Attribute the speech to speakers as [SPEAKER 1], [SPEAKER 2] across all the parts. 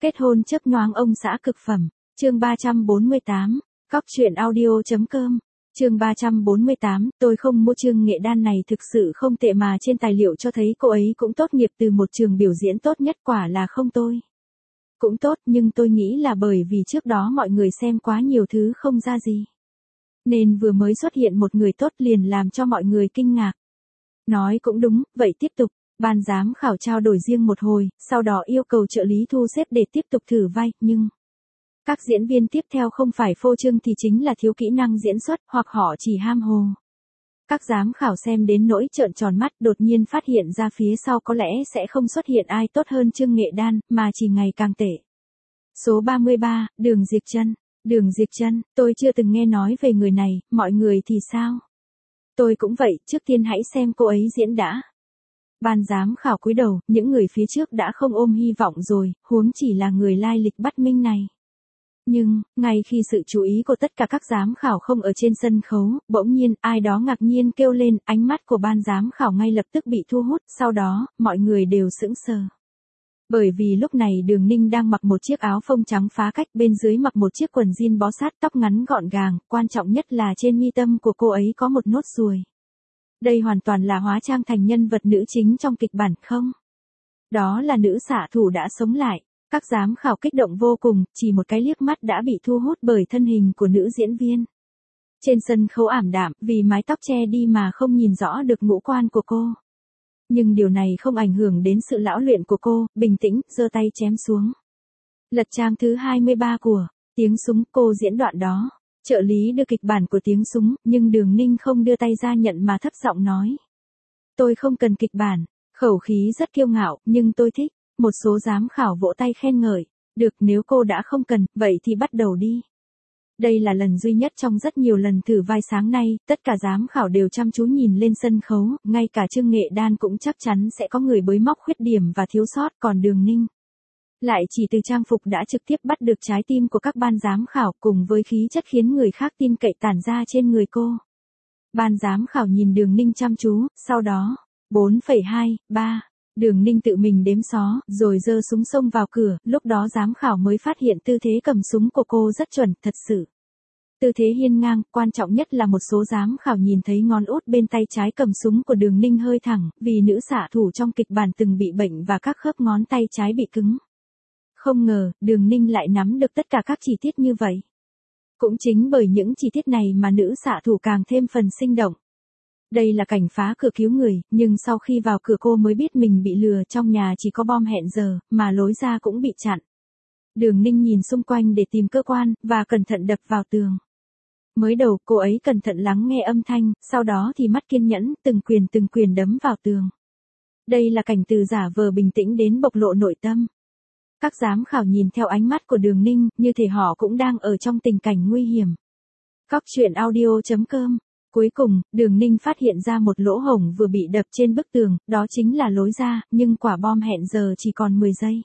[SPEAKER 1] Kết hôn chớp nhoáng ông xã cực phẩm. Chương 348. Cóc truyện audio.com. Chương 348, tôi không mua Trương Nghệ Đan này thực sự không tệ mà trên tài liệu cho thấy cô ấy cũng tốt nghiệp từ một trường biểu diễn tốt nhất, quả là không tôi. Cũng tốt, nhưng tôi nghĩ là bởi vì trước đó mọi người xem quá nhiều thứ không ra gì. Nên vừa mới xuất hiện một người tốt liền làm cho mọi người kinh ngạc. Nói cũng đúng, vậy tiếp tục. Ban giám khảo trao đổi riêng một hồi, sau đó yêu cầu trợ lý thu xếp để tiếp tục thử vai, nhưng các diễn viên tiếp theo không phải phô trương thì chính là thiếu kỹ năng diễn xuất, hoặc họ chỉ ham hồ. Các giám khảo xem đến nỗi trợn tròn mắt, đột nhiên phát hiện ra phía sau có lẽ sẽ không xuất hiện ai tốt hơn Trương Nghệ Đan, mà chỉ ngày càng tệ. Số 33, Đường Diệp Trân. Đường Diệp Trân, tôi chưa từng nghe nói về người này, mọi người thì sao? Tôi cũng vậy, trước tiên hãy xem cô ấy diễn đã. Ban giám khảo cúi đầu, những người phía trước đã không ôm hy vọng rồi, huống chỉ là người lai lịch bất minh này. Nhưng, ngay khi sự chú ý của tất cả các giám khảo không ở trên sân khấu, bỗng nhiên, ai đó ngạc nhiên kêu lên, ánh mắt của ban giám khảo ngay lập tức bị thu hút, sau đó, mọi người đều sững sờ. Bởi vì lúc này Đường Ninh đang mặc một chiếc áo phông trắng phá cách, bên dưới mặc một chiếc quần jean bó sát, tóc ngắn gọn gàng, quan trọng nhất là trên mi tâm của cô ấy có một nốt ruồi. Đây hoàn toàn là hóa trang thành nhân vật nữ chính trong kịch bản không? Đó là nữ xạ thủ đã sống lại. Các giám khảo kích động vô cùng, chỉ một cái liếc mắt đã bị thu hút bởi thân hình của nữ diễn viên. Trên sân khấu ảm đạm, vì mái tóc che đi mà không nhìn rõ được ngũ quan của cô. Nhưng điều này không ảnh hưởng đến sự lão luyện của cô, bình tĩnh, giơ tay chém xuống. Lật trang thứ 23 của Tiếng Súng, cô diễn đoạn đó. Trợ lý đưa kịch bản của Tiếng Súng, nhưng Đường Ninh không đưa tay ra nhận mà thấp giọng nói. Tôi không cần kịch bản, khẩu khí rất kiêu ngạo, nhưng tôi thích. Một số giám khảo vỗ tay khen ngợi. Được, nếu cô đã không cần, vậy thì bắt đầu đi. Đây là lần duy nhất trong rất nhiều lần thử vai sáng nay, tất cả giám khảo đều chăm chú nhìn lên sân khấu, ngay cả Trương Nghệ Đan cũng chắc chắn sẽ có người bới móc khuyết điểm và thiếu sót, còn Đường Ninh lại chỉ từ trang phục đã trực tiếp bắt được trái tim của các ban giám khảo, cùng với khí chất khiến người khác tin cậy tản ra trên người cô. Ban giám khảo nhìn Đường Ninh chăm chú, sau đó, 4,2, 3. Đường Ninh tự mình đếm xó, rồi giơ súng xông vào cửa, lúc đó giám khảo mới phát hiện tư thế cầm súng của cô rất chuẩn, thật sự. Tư thế hiên ngang, quan trọng nhất là một số giám khảo nhìn thấy ngón út bên tay trái cầm súng của Đường Ninh hơi thẳng, vì nữ xạ thủ trong kịch bản từng bị bệnh và các khớp ngón tay trái bị cứng. Không ngờ, Đường Ninh lại nắm được tất cả các chi tiết như vậy. Cũng chính bởi những chi tiết này mà nữ xạ thủ càng thêm phần sinh động. Đây là cảnh phá cửa cứu người, nhưng sau khi vào cửa cô mới biết mình bị lừa, trong nhà chỉ có bom hẹn giờ, mà lối ra cũng bị chặn. Đường Ninh nhìn xung quanh để tìm cơ quan, và cẩn thận đập vào tường. Mới đầu cô ấy cẩn thận lắng nghe âm thanh, sau đó thì mắt kiên nhẫn, từng quyền đấm vào tường. Đây là cảnh từ giả vờ bình tĩnh đến bộc lộ nội tâm. Các giám khảo nhìn theo ánh mắt của Đường Ninh, như thể họ cũng đang ở trong tình cảnh nguy hiểm. Cóc truyện audio.com. Cuối cùng, Đường Ninh phát hiện ra một lỗ hổng vừa bị đập trên bức tường, đó chính là lối ra, nhưng quả bom hẹn giờ chỉ còn 10 giây.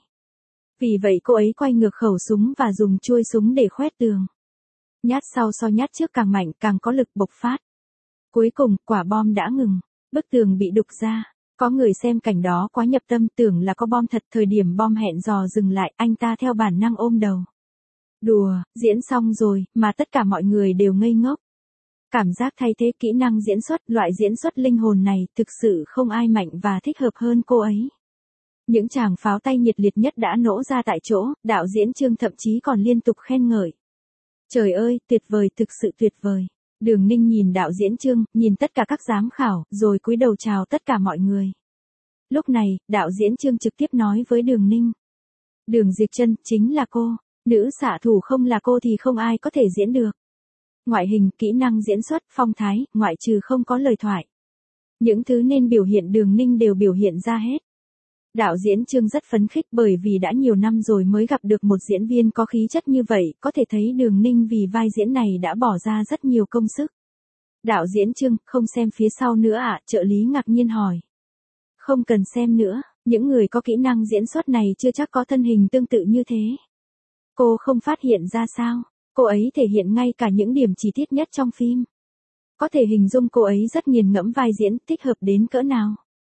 [SPEAKER 1] Vì vậy cô ấy quay ngược khẩu súng và dùng chuôi súng để khoét tường. Nhát sau so nhát trước càng mạnh, càng có lực bộc phát. Cuối cùng, quả bom đã ngừng, bức tường bị đục ra. Có người xem cảnh đó quá nhập tâm, tưởng là có bom thật, thời điểm bom hẹn dò dừng lại, anh ta theo bản năng ôm đầu. Đùa, diễn xong rồi, mà tất cả mọi người đều ngây ngốc. Cảm giác thay thế kỹ năng diễn xuất, loại diễn xuất linh hồn này, thực sự không ai mạnh và thích hợp hơn cô ấy. Những tràng pháo tay nhiệt liệt nhất đã nổ ra tại chỗ, đạo diễn Trương thậm chí còn liên tục khen ngợi. Trời ơi, tuyệt vời, thực sự tuyệt vời. Đường Ninh nhìn đạo diễn Trương, nhìn tất cả các giám khảo, rồi cúi đầu chào tất cả mọi người. Lúc này, đạo diễn Trương trực tiếp nói với Đường Ninh. Đường Diệp Trân, chính là cô. Nữ xạ thủ không là cô thì không ai có thể diễn được. Ngoại hình, kỹ năng diễn xuất, phong thái, ngoại trừ không có lời thoại. Những thứ nên biểu hiện Đường Ninh đều biểu hiện ra hết. Đạo diễn Trương rất phấn khích bởi vì đã nhiều năm rồi mới gặp được một diễn viên có khí chất như vậy, có thể thấy Đường Ninh vì vai diễn này đã bỏ ra rất nhiều công sức. Đạo diễn Trương, không xem phía sau nữa ạ, trợ lý ngạc nhiên hỏi. Không cần xem nữa, những người có kỹ năng diễn xuất này chưa chắc có thân hình tương tự như thế. Cô không phát hiện ra sao? Cô ấy thể hiện ngay cả những điểm chi tiết nhất trong phim. Có thể hình dung cô ấy rất nghiền ngẫm vai diễn, thích hợp đến cỡ nào.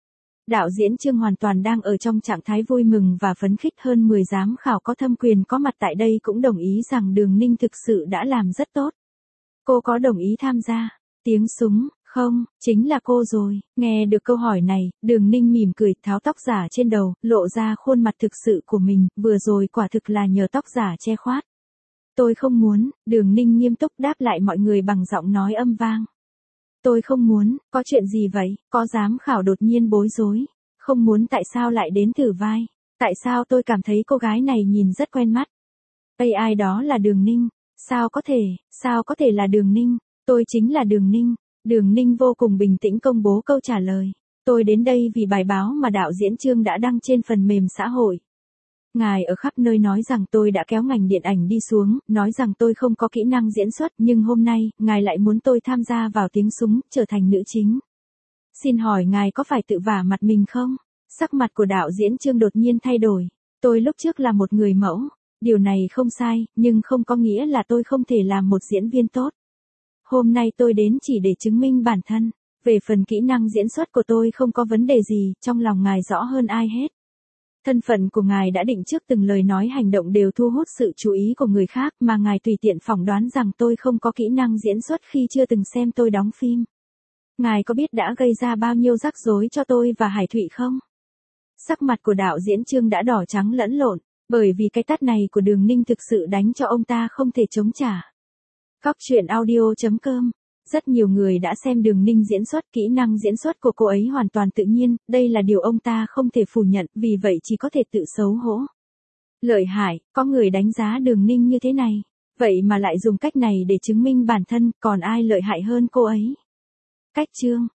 [SPEAKER 1] Đạo diễn Trương hoàn toàn đang ở trong trạng thái vui mừng và phấn khích, hơn 10 giám khảo có thâm quyền có mặt tại đây cũng đồng ý rằng Đường Ninh thực sự đã làm rất tốt. Cô có đồng ý tham gia? Tiếng súng, không, chính là cô rồi. Nghe được câu hỏi này, Đường Ninh mỉm cười, tháo tóc giả trên đầu, lộ ra khuôn mặt thực sự của mình, vừa rồi quả thực là nhờ tóc giả che khoát. Tôi không muốn, Đường Ninh nghiêm túc đáp lại mọi người bằng giọng nói âm vang. Tôi không muốn, có chuyện gì vậy? Có giám khảo đột nhiên bối rối. Không muốn tại sao lại đến thử vai? Tại sao tôi cảm thấy cô gái này nhìn rất quen mắt? Ai đó là Đường Ninh. Sao có thể là Đường Ninh? Tôi chính là Đường Ninh. Đường Ninh vô cùng bình tĩnh công bố câu trả lời. Tôi đến đây vì bài báo mà đạo diễn Trương đã đăng trên phần mềm xã hội. Ngài ở khắp nơi nói rằng tôi đã kéo ngành điện ảnh đi xuống, nói rằng tôi không có kỹ năng diễn xuất, nhưng hôm nay, ngài lại muốn tôi tham gia vào tiếng súng, trở thành nữ chính. Xin hỏi ngài có phải tự vả mặt mình không? Sắc mặt của đạo diễn Trương đột nhiên thay đổi. Tôi lúc trước là một người mẫu. Điều này không sai, nhưng không có nghĩa là tôi không thể làm một diễn viên tốt. Hôm nay tôi đến chỉ để chứng minh bản thân. Về phần kỹ năng diễn xuất của tôi không có vấn đề gì, trong lòng ngài rõ hơn ai hết. Thân phận của ngài đã định trước, từng lời nói hành động đều thu hút sự chú ý của người khác, mà ngài tùy tiện phỏng đoán rằng tôi không có kỹ năng diễn xuất khi chưa từng xem tôi đóng phim. Ngài có biết đã gây ra bao nhiêu rắc rối cho tôi và Hải Thụy không? Sắc mặt của đạo diễn Trương đã đỏ trắng lẫn lộn, bởi vì cái tát này của Đường Ninh thực sự đánh cho ông ta không thể chống trả. Góc truyện audio.com. Rất nhiều người đã xem Đường Ninh diễn xuất, kỹ năng diễn xuất của cô ấy hoàn toàn tự nhiên, đây là điều ông ta không thể phủ nhận, vì vậy chỉ có thể tự xấu hổ. Lợi hại, có người đánh giá Đường Ninh như thế này, vậy mà lại dùng cách này để chứng minh bản thân, còn ai lợi hại hơn cô ấy? Cách Trương,